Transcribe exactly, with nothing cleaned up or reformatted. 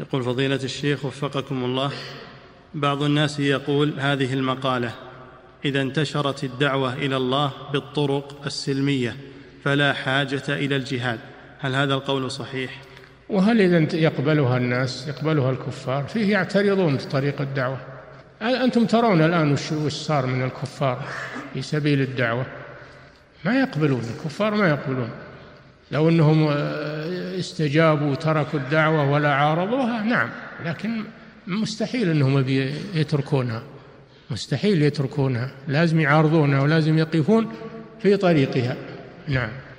يقول فضيلة الشيخ وفقكم الله، بعض الناس يقول هذه المقالة: إذا انتشرت الدعوة إلى الله بالطرق السلمية فلا حاجة إلى الجهاد، هل هذا القول صحيح؟ وهل إذا يقبلها الناس، يقبلها الكفار؟ فيه يعترضون في طريق الدعوة. أنتم ترون الآن وش صار من الكفار في سبيل الدعوة، ما يقبلون، الكفار ما يقبلون. لو أنهم استجابوا وتركوا الدعوة ولا عارضوها نعم، لكن مستحيل أنهم يتركونها، مستحيل يتركونها، لازم يعارضونها ولازم يقفون في طريقها. نعم.